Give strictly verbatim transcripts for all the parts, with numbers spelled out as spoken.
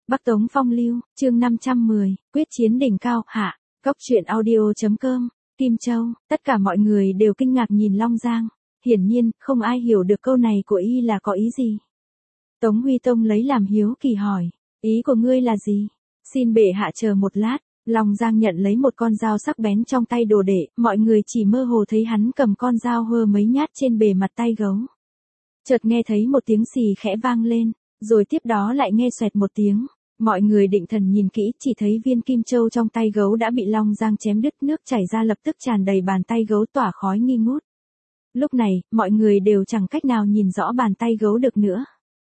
Bắc Tống Phong Lưu, chương năm trăm mười, quyết chiến đỉnh cao, hạ, Cốc truyện audio.com, Kim Châu, tất cả mọi người đều kinh ngạc nhìn Long Giang. Hiển nhiên, không ai hiểu được câu này của y là có ý gì. Tống Huy Tông lấy làm hiếu kỳ hỏi, ý của ngươi là gì? Xin bệ hạ chờ một lát. Long Giang nhận lấy một con dao sắc bén trong tay đồ đệ, mọi người chỉ mơ hồ thấy hắn cầm con dao hơ mấy nhát trên bề mặt tay gấu. Chợt nghe thấy một tiếng xì khẽ vang lên, rồi tiếp đó lại nghe xoẹt một tiếng. Mọi người định thần nhìn kỹ, chỉ thấy viên kim châu trong tay gấu đã bị Long Giang chém đứt, nước chảy ra lập tức tràn đầy bàn tay gấu tỏa khói nghi ngút. Lúc này, mọi người đều chẳng cách nào nhìn rõ bàn tay gấu được nữa.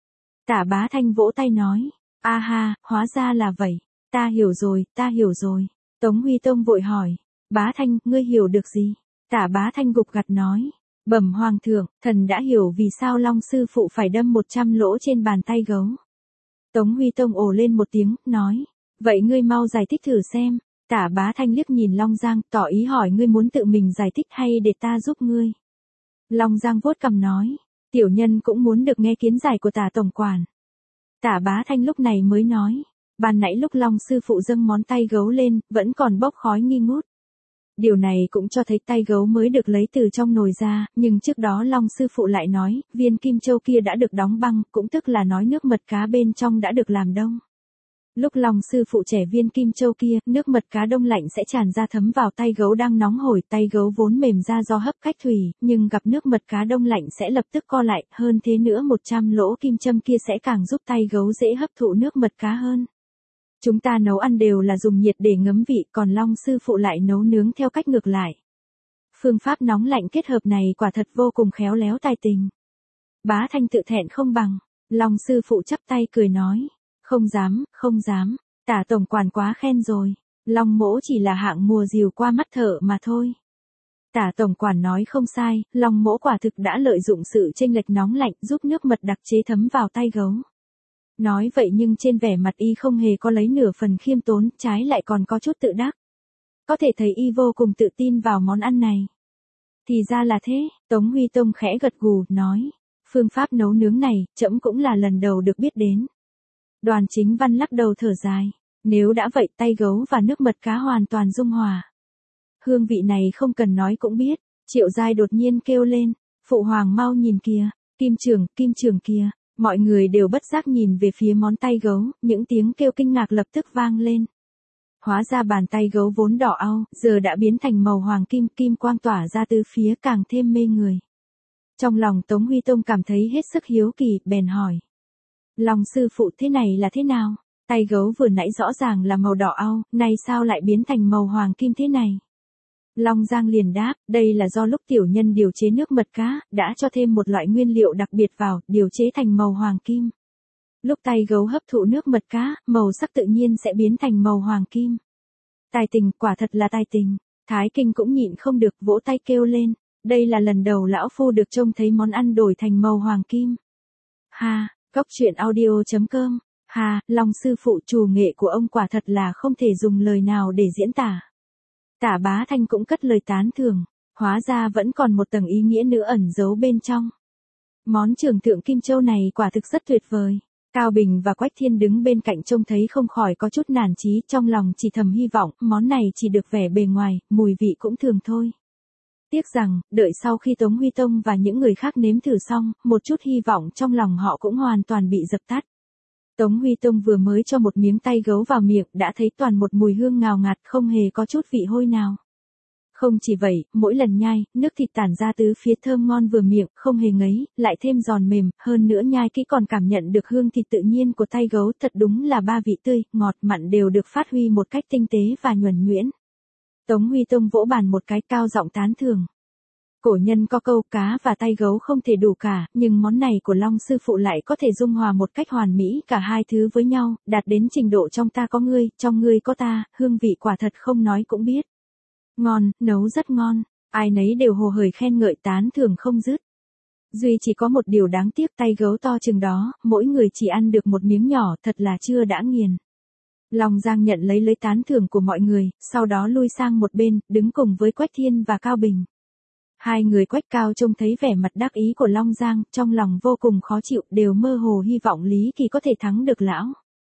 Tả Bá Thanh vỗ tay nói, a ha, hóa ra là vậy, ta hiểu rồi, ta hiểu rồi. Tống Huy Tông vội hỏi, Bá Thanh, ngươi hiểu được gì? Tả Bá Thanh gục gặt nói, bẩm hoàng thượng, thần đã hiểu vì sao Long sư phụ phải đâm một trăm lỗ trên bàn tay gấu. Tống Huy Tông ồ lên một tiếng, nói, vậy ngươi mau giải thích thử xem. Tả Bá Thanh liếc nhìn Long Giang, tỏ ý hỏi ngươi muốn tự mình giải thích hay để ta giúp ngươi. Long Giang vuốt cằm nói, tiểu nhân cũng muốn được nghe kiến giải của Tả tổng quản. Tả Bá Thanh lúc này mới nói, ban nãy lúc Long sư phụ dâng món tay gấu lên, vẫn còn bốc khói nghi ngút. Điều này cũng cho thấy tay gấu mới được lấy từ trong nồi ra, nhưng trước đó Long sư phụ lại nói, viên kim châu kia đã được đóng băng, cũng tức là nói nước mật cá bên trong đã được làm đông. Lúc Long sư phụ trẻ viên kim châu kia, nước mật cá đông lạnh sẽ tràn ra thấm vào tay gấu đang nóng hổi, tay gấu vốn mềm ra do hấp cách thủy, nhưng gặp nước mật cá đông lạnh sẽ lập tức co lại, hơn thế nữa một trăm lỗ kim châm kia sẽ càng giúp tay gấu dễ hấp thụ nước mật cá hơn. Chúng ta nấu ăn đều là dùng nhiệt để ngấm vị, còn Long sư phụ lại nấu nướng theo cách ngược lại. Phương pháp nóng lạnh kết hợp này quả thật vô cùng khéo léo tài tình. Bá Thanh tự thẹn không bằng, Long sư phụ chắp tay cười nói, không dám, không dám, Tả tổng quản quá khen rồi, Long mỗ chỉ là hạng mùa dìu qua mắt thợ mà thôi. Tả tổng quản nói không sai, Long mỗ quả thực đã lợi dụng sự chênh lệch nóng lạnh giúp nước mật đặc chế thấm vào tay gấu. Nói vậy nhưng trên vẻ mặt y không hề có lấy nửa phần khiêm tốn, trái lại còn có chút tự đắc. Có thể thấy y vô cùng tự tin vào món ăn này. Thì ra là thế, Tống Huy Tông khẽ gật gù, nói, phương pháp nấu nướng này, trẫm cũng là lần đầu được biết đến. Đoàn Chính Văn lắc đầu thở dài, nếu đã vậy tay gấu và nước mật cá hoàn toàn dung hòa. Hương vị này không cần nói cũng biết. Triệu Giai đột nhiên kêu lên, phụ hoàng mau nhìn kìa, Kim Trường, Kim Trường kìa. Mọi người đều bất giác nhìn về phía món tay gấu, những tiếng kêu kinh ngạc lập tức vang lên. Hóa ra bàn tay gấu vốn đỏ au, giờ đã biến thành màu hoàng kim, kim quang tỏa ra từ phía càng thêm mê người. Trong lòng Tống Huy Tông cảm thấy hết sức hiếu kỳ, bèn hỏi. Long sư phụ, thế này là thế nào? Tay gấu vừa nãy rõ ràng là màu đỏ au, nay sao lại biến thành màu hoàng kim thế này? Long Giang liền đáp, đây là do lúc tiểu nhân điều chế nước mật cá, đã cho thêm một loại nguyên liệu đặc biệt vào, điều chế thành màu hoàng kim. Lúc tay gấu hấp thụ nước mật cá, màu sắc tự nhiên sẽ biến thành màu hoàng kim. Tài tình, quả thật là tài tình. Thái Kinh cũng nhịn không được, vỗ tay kêu lên, đây là lần đầu lão phu được trông thấy món ăn đổi thành màu hoàng kim. Ha, Cốc truyện audio.com, ha, Long sư phụ, trù nghệ của ông quả thật là không thể dùng lời nào để diễn tả. Tả Bá Thanh cũng cất lời tán thưởng, hóa ra vẫn còn một tầng ý nghĩa nữa ẩn giấu bên trong. Món trường thượng kim châu này quả thực rất tuyệt vời. Cao Bình và Quách Thiên đứng bên cạnh trông thấy không khỏi có chút nản chí, trong lòng chỉ thầm hy vọng, món này chỉ được vẻ bề ngoài, mùi vị cũng thường thôi. Tiếc rằng, đợi sau khi Tống Huy Tông và những người khác nếm thử xong, một chút hy vọng trong lòng họ cũng hoàn toàn bị dập tắt. Tống Huy Tông vừa mới cho một miếng tay gấu vào miệng, đã thấy toàn một mùi hương ngào ngạt, không hề có chút vị hôi nào. Không chỉ vậy, mỗi lần nhai, nước thịt tản ra tứ phía thơm ngon vừa miệng, không hề ngấy, lại thêm giòn mềm, hơn nữa nhai kỹ còn cảm nhận được hương thịt tự nhiên của tay gấu, thật đúng là ba vị tươi, ngọt, mặn đều được phát huy một cách tinh tế và nhuần nhuyễn. Tống Huy Tông vỗ bàn một cái, cao giọng tán thưởng. Cổ nhân có câu cá và tay gấu không thể đủ cả, nhưng món này của Long sư phụ lại có thể dung hòa một cách hoàn mỹ cả hai thứ với nhau, đạt đến trình độ trong ta có ngươi, trong ngươi có ta, hương vị quả thật không nói cũng biết. Ngon, nấu rất ngon, ai nấy đều hồ hởi khen ngợi tán thưởng không dứt. Duy chỉ có một điều đáng tiếc, tay gấu to chừng đó, mỗi người chỉ ăn được một miếng nhỏ, thật là chưa đã nghiền. Long Giang nhận lấy lấy tán thưởng của mọi người, sau đó lui sang một bên, đứng cùng với Quách Thiên và Cao Bình. Hai người Quách Cao trông thấy vẻ mặt đắc ý của Long Giang, trong lòng vô cùng khó chịu, đều mơ hồ hy vọng Lý Kỳ có thể thắng được lão.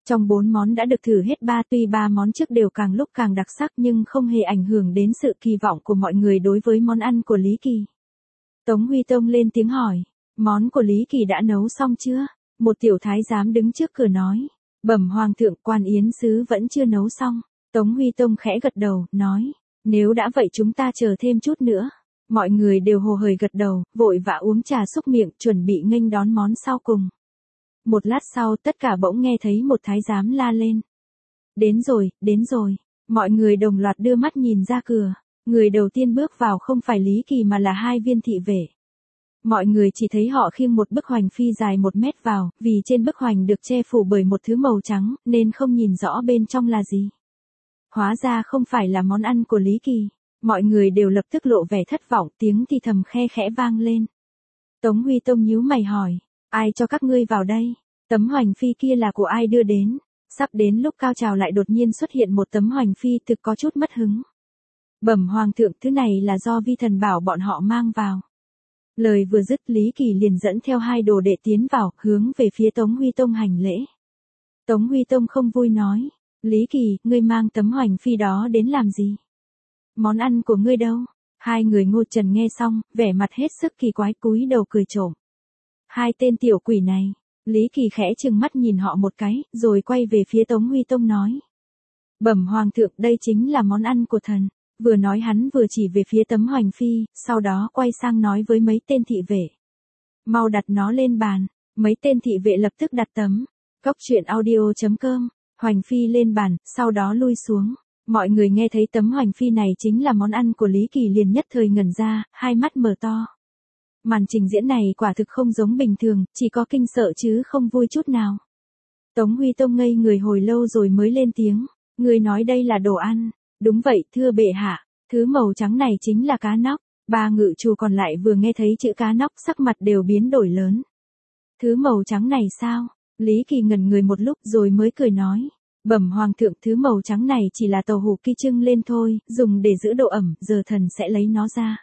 Trong bốn món đã được thử hết ba, tuy ba món trước đều càng lúc càng đặc sắc nhưng không hề ảnh hưởng đến sự kỳ vọng của mọi người đối với món ăn của Lý Kỳ. Tống Huy Tông lên tiếng hỏi, món của Lý Kỳ đã nấu xong chưa? Một tiểu thái giám đứng trước cửa nói, bẩm hoàng thượng, quan yến sứ vẫn chưa nấu xong. Tống Huy Tông khẽ gật đầu, nói, nếu đã vậy chúng ta chờ thêm chút nữa. Mọi người đều hồ hởi gật đầu, vội vã uống trà xúc miệng, chuẩn bị nghênh đón món sau cùng. Một lát sau tất cả bỗng nghe thấy một thái giám la lên. Đến rồi, đến rồi. Mọi người đồng loạt đưa mắt nhìn ra cửa. Người đầu tiên bước vào không phải Lý Kỳ mà là hai viên thị vệ. Mọi người chỉ thấy họ khiêng một bức hoành phi dài một mét vào, vì trên bức hoành được che phủ bởi một thứ màu trắng, nên không nhìn rõ bên trong là gì. Hóa ra không phải là món ăn của Lý Kỳ. Mọi người đều lập tức lộ vẻ thất vọng, tiếng thì thầm khe khẽ vang lên. Tống Huy Tông nhíu mày hỏi, ai cho các ngươi vào đây? Tấm hoành phi kia là của ai đưa đến? Sắp đến lúc cao trào lại đột nhiên xuất hiện một tấm hoành phi, thực có chút mất hứng. Bẩm hoàng thượng, thứ này là do vi thần bảo bọn họ mang vào. Lời vừa dứt, Lý Kỳ liền dẫn theo hai đồ đệ tiến vào, hướng về phía Tống Huy Tông hành lễ. Tống Huy Tông không vui nói, Lý Kỳ, ngươi mang tấm hoành phi đó đến làm gì? Món ăn của ngươi đâu? Hai người Ngô Trần nghe xong, vẻ mặt hết sức kỳ quái, cúi đầu cười trộm. Hai tên tiểu quỷ này. Lý Kỳ khẽ trừng mắt nhìn họ một cái, rồi quay về phía Tống Huy Tông nói. Bẩm hoàng thượng, đây chính là món ăn của thần. Vừa nói hắn vừa chỉ về phía tấm hoành phi, sau đó quay sang nói với mấy tên thị vệ. Mau đặt nó lên bàn. Mấy tên thị vệ lập tức đặt tấm. Cóc truyện audio chấm com. Hoành phi lên bàn, sau đó lui xuống. Mọi người nghe thấy tấm hoành phi này chính là món ăn của Lý Kỳ liền nhất thời ngẩn ra, hai mắt mở to. Màn trình diễn này quả thực không giống bình thường, chỉ có kinh sợ chứ không vui chút nào. Tống Huy Tông ngây người hồi lâu rồi mới lên tiếng, người nói đây là đồ ăn. Đúng vậy, thưa bệ hạ, thứ màu trắng này chính là cá nóc. Ba ngự trù còn lại vừa nghe thấy chữ cá nóc sắc mặt đều biến đổi lớn. Thứ màu trắng này sao? Lý Kỳ ngẩn người một lúc rồi mới cười nói. Bẩm hoàng thượng, thứ màu trắng này chỉ là tàu hủ ki trưng lên thôi, dùng để giữ độ ẩm, giờ thần sẽ lấy nó ra.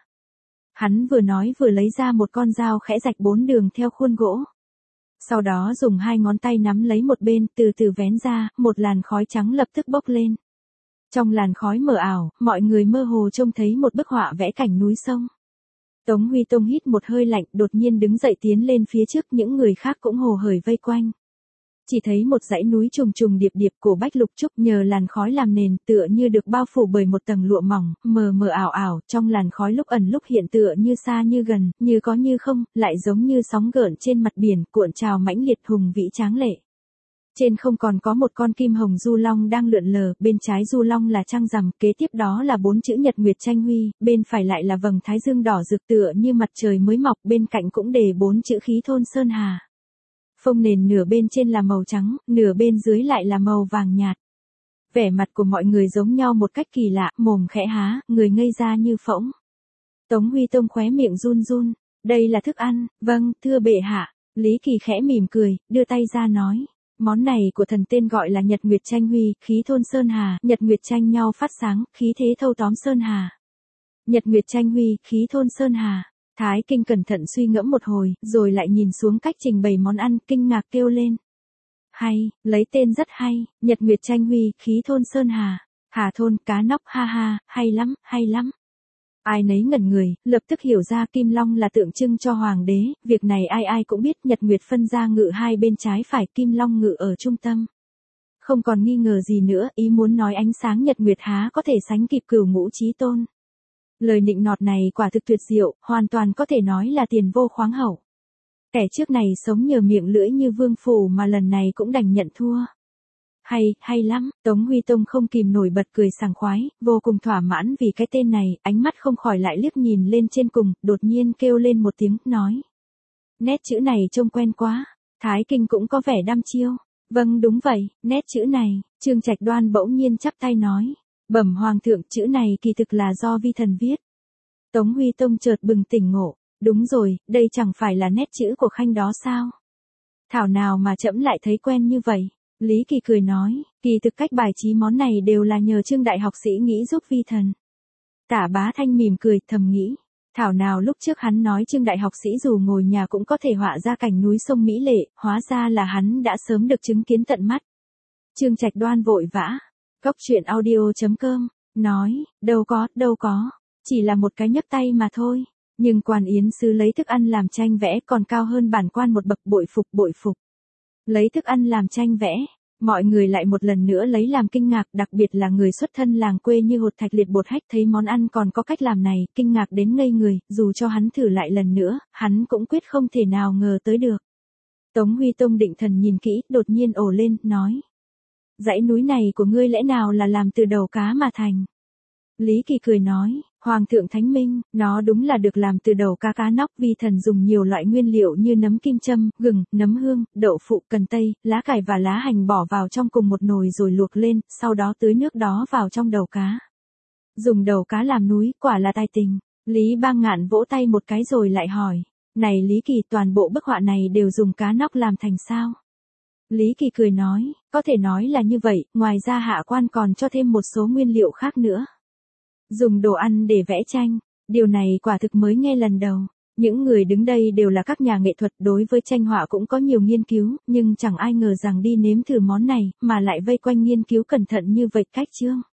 Hắn vừa nói vừa lấy ra một con dao khẽ rạch bốn đường theo khuôn gỗ. Sau đó dùng hai ngón tay nắm lấy một bên, từ từ vén ra, một làn khói trắng lập tức bốc lên. Trong làn khói mờ ảo, mọi người mơ hồ trông thấy một bức họa vẽ cảnh núi sông. Tống Huy Tông hít một hơi lạnh, đột nhiên đứng dậy tiến lên phía trước, những người khác cũng hồ hởi vây quanh. Chỉ thấy một dãy núi trùng trùng điệp điệp của bách lục trúc nhờ làn khói làm nền, tựa như được bao phủ bởi một tầng lụa mỏng, mờ mờ ảo ảo, trong làn khói lúc ẩn lúc hiện, tựa như xa như gần, như có như không, lại giống như sóng gợn trên mặt biển, cuộn trào mãnh liệt hùng vĩ tráng lệ. Trên không còn có một con kim hồng du long đang lượn lờ, bên trái du long là trăng rằm, kế tiếp đó là bốn chữ nhật nguyệt tranh huy, bên phải lại là vầng thái dương đỏ rực tựa như mặt trời mới mọc, bên cạnh cũng đề bốn chữ khí thôn sơn hà. Phông nền nửa bên trên là màu trắng, nửa bên dưới lại là màu vàng nhạt. Vẻ mặt của mọi người giống nhau một cách kỳ lạ, mồm khẽ há, người ngây ra như phỗng. Tống Huy Tông khóe miệng run run, đây là thức ăn, vâng, thưa bệ hạ. Lý Kỳ khẽ mỉm cười, đưa tay ra nói, món này của thần tên gọi là nhật nguyệt tranh huy, khí thôn sơn hà, nhật nguyệt tranh nhau phát sáng, khí thế thâu tóm sơn hà. Nhật nguyệt tranh huy, khí thôn sơn hà. Thái Kinh cẩn thận suy ngẫm một hồi, rồi lại nhìn xuống cách trình bày món ăn, kinh ngạc kêu lên. Hay, lấy tên rất hay, nhật nguyệt tranh huy, khí thôn sơn hà, hà thôn, cá nóc, ha ha, hay lắm, hay lắm. Ai nấy ngẩn người, lập tức hiểu ra kim long là tượng trưng cho hoàng đế, việc này ai ai cũng biết, nhật nguyệt phân ra ngự hai bên trái phải, kim long ngự ở trung tâm. Không còn nghi ngờ gì nữa, ý muốn nói ánh sáng nhật nguyệt há có thể sánh kịp cửu ngũ chí tôn. Lời nịnh nọt này quả thực tuyệt diệu, hoàn toàn có thể nói là tiền vô khoáng hậu. Kẻ trước này sống nhờ miệng lưỡi như vương phủ mà lần này cũng đành nhận thua. Hay, hay lắm, Tống Huy Tông không kìm nổi bật cười sảng khoái, vô cùng thỏa mãn vì cái tên này, ánh mắt không khỏi lại liếc nhìn lên trên cùng, đột nhiên kêu lên một tiếng, nói. Nét chữ này trông quen quá, Thái Kinh cũng có vẻ đăm chiêu. Vâng đúng vậy, nét chữ này, Trương Trạch Đoan bỗng nhiên chắp tay nói. Bẩm hoàng thượng, chữ này kỳ thực là do vi thần viết. Tống Huy Tông chợt bừng tỉnh ngộ, đúng rồi, đây chẳng phải là nét chữ của khanh đó sao? Thảo nào mà trẫm lại thấy quen như vậy? Lý Kỳ cười nói, kỳ thực cách bài trí món này đều là nhờ Trương đại học sĩ nghĩ giúp vi thần. Tả Bá Thanh mỉm cười, thầm nghĩ, thảo nào lúc trước hắn nói Trương đại học sĩ dù ngồi nhà cũng có thể họa ra cảnh núi sông mỹ lệ, hóa ra là hắn đã sớm được chứng kiến tận mắt. Trương Trạch Đoan vội vã. Cốc truyện audio chấm com, nói, đâu có, đâu có. Chỉ là một cái nhấc tay mà thôi. Nhưng quan yến sư lấy thức ăn làm tranh vẽ còn cao hơn bản quan một bậc, bội phục bội phục. Lấy thức ăn làm tranh vẽ, mọi người lại một lần nữa lấy làm kinh ngạc, đặc biệt là người xuất thân làng quê như Hột Thạch Liệt Bột Hách thấy món ăn còn có cách làm này, kinh ngạc đến ngây người, dù cho hắn thử lại lần nữa, hắn cũng quyết không thể nào ngờ tới được. Tống Huy Tông định thần nhìn kỹ, đột nhiên ồ lên, nói. Dãy núi này của ngươi lẽ nào là làm từ đầu cá mà thành? Lý Kỳ cười nói, Hoàng thượng Thánh Minh, nó đúng là được làm từ đầu cá cá nóc, vi thần dùng nhiều loại nguyên liệu như nấm kim châm, gừng, nấm hương, đậu phụ, cần tây, lá cải và lá hành bỏ vào trong cùng một nồi rồi luộc lên, sau đó tưới nước đó vào trong đầu cá. Dùng đầu cá làm núi, quả là tài tình. Lý Bang Ngạn vỗ tay một cái rồi lại hỏi, này Lý Kỳ, toàn bộ bức họa này đều dùng cá nóc làm thành sao? Lý Kỳ cười nói, có thể nói là như vậy, ngoài ra hạ quan còn cho thêm một số nguyên liệu khác nữa. Dùng đồ ăn để vẽ tranh, điều này quả thực mới nghe lần đầu. Những người đứng đây đều là các nhà nghệ thuật, đối với tranh họa cũng có nhiều nghiên cứu, nhưng chẳng ai ngờ rằng đi nếm thử món này, mà lại vây quanh nghiên cứu cẩn thận như vậy. Cách chương